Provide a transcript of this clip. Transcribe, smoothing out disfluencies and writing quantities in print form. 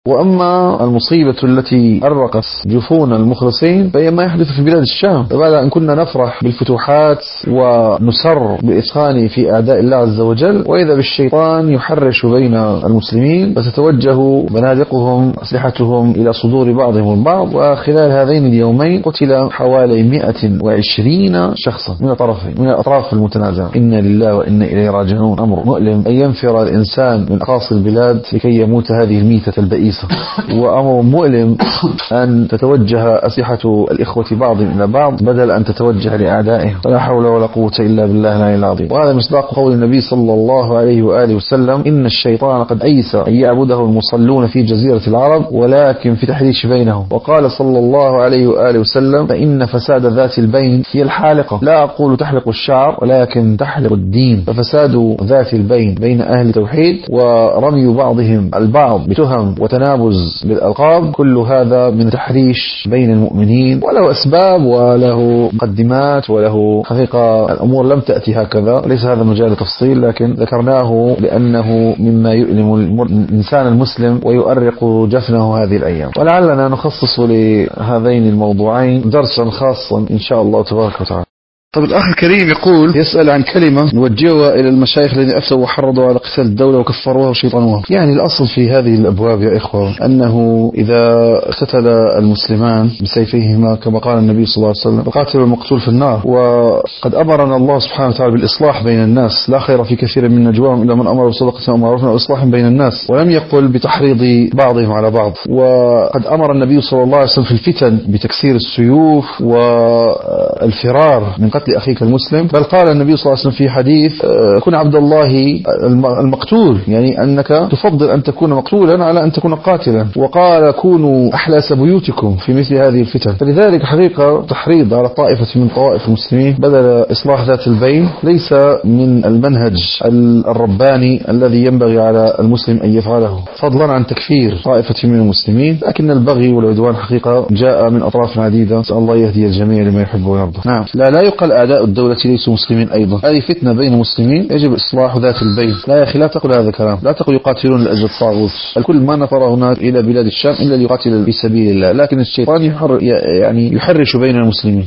وأما المصيبة التي أرقت جفون المخلصين فهي ما يحدث في بلاد الشام. فبعد أن كنا نفرح بالفتوحات ونسر بإثخان في أعداء الله عز وجل، وإذا بالشيطان يحرش بين المسلمين فتتوجه بنادقهم أسلحتهم إلى صدور بعضهم البعض. وخلال هذين اليومين قتل حوالي 120 شخصا من الأطراف المتنازعة. إنا لله وإنا إليه راجعون. أمر مؤلم أن ينفر الإنسان من أقاصي البلاد لكي يموت هذه الميتة البئيسة، وأمر مؤلم أن تتوجه أسلحة الإخوة بعضهم إلى بعض بدل أن تتوجه لأعدائهم. لا حول ولا قوة إلا بالله العلي العظيم. وهذا مصداق قول النبي صلى الله عليه وآله وسلم: إن الشيطان قد أيس أن يعبده المصلون في جزيرة العرب ولكن في تحريش بينهم. وقال صلى الله عليه وآله وسلم: فإن فساد ذات البين هي الحالقة، لا أقول تحلق الشعر ولكن تحلق الدين. ففساد ذات البين بين أهل التوحيد ورمي بعضهم البعض بتهم وتنابز بالألقاب، كل هذا من تحريش بين المؤمنين، وله أسباب وله مقدمات وله حقيقة. الأمور لم تأتي هكذا، ليس هذا مجال تفصيل، لكن ذكرناه لأنه مما يؤلم الإنسان المسلم ويؤرق جفنه هذه الأيام. ولعلنا نخصص لهذين الموضوعين درسا خاصا إن شاء الله تبارك وتعالى. طب الأخ الكريم يقول يسأل عن كلمة نوجهها إلى المشايخ الذين أفتوا وحرضوا على قتال الدولة وكفروها وشيطانوها. يعني الأصل في هذه الأبواب يا إخوة أنه إذا اقتتل المسلمان بسيفيهما كما قال النبي صلى الله عليه وسلم: القاتل والمقتول في النار. وقد أمرنا الله سبحانه وتعالى بالإصلاح بين الناس: لا خير في كثير من نجواهم إلا من أمر بصدقة أو معروف أو إصلاح بين الناس، ولم يقل بتحريض بعضهم على بعض. وقد أمر النبي صلى الله عليه وسلم في الفتن بتكسير السيوف والفرار من قتل أخيك المسلم، بل قال النبي صلى الله عليه وسلم في حديث: كن عبد الله المقتول، يعني أنك تفضل أن تكون مقتولا على أن تكون قاتلا. وقال: كونوا أحلاس بيوتكم في مثل هذه الفتن. فلذلك حقيقة تحريض على طائفة من طوائف المسلمين بدل إصلاح ذات البين ليس من المنهج الرباني الذي ينبغي على المسلم أن يفعله، فضلا عن تكفير طائفة من المسلمين. لكن البغي والعدوان حقيقة جاء من أطراف عديدة، نسأل الله يهدي الجميع لما يحب ويرضى. نعم، لا يقال أعداء الدولة ليسوا مسلمين أيضا. هذه فتنة بين المسلمين يجب إصلاح ذات البين. لا يا أخي، لا تقل هذا الكلام، لا تقل يقاتلون لأجل الطاغوت. الكل ما نفر هناك إلى بلاد الشام إلا ليقاتل في سبيل الله، لكن الشيطان يحرش بين المسلمين.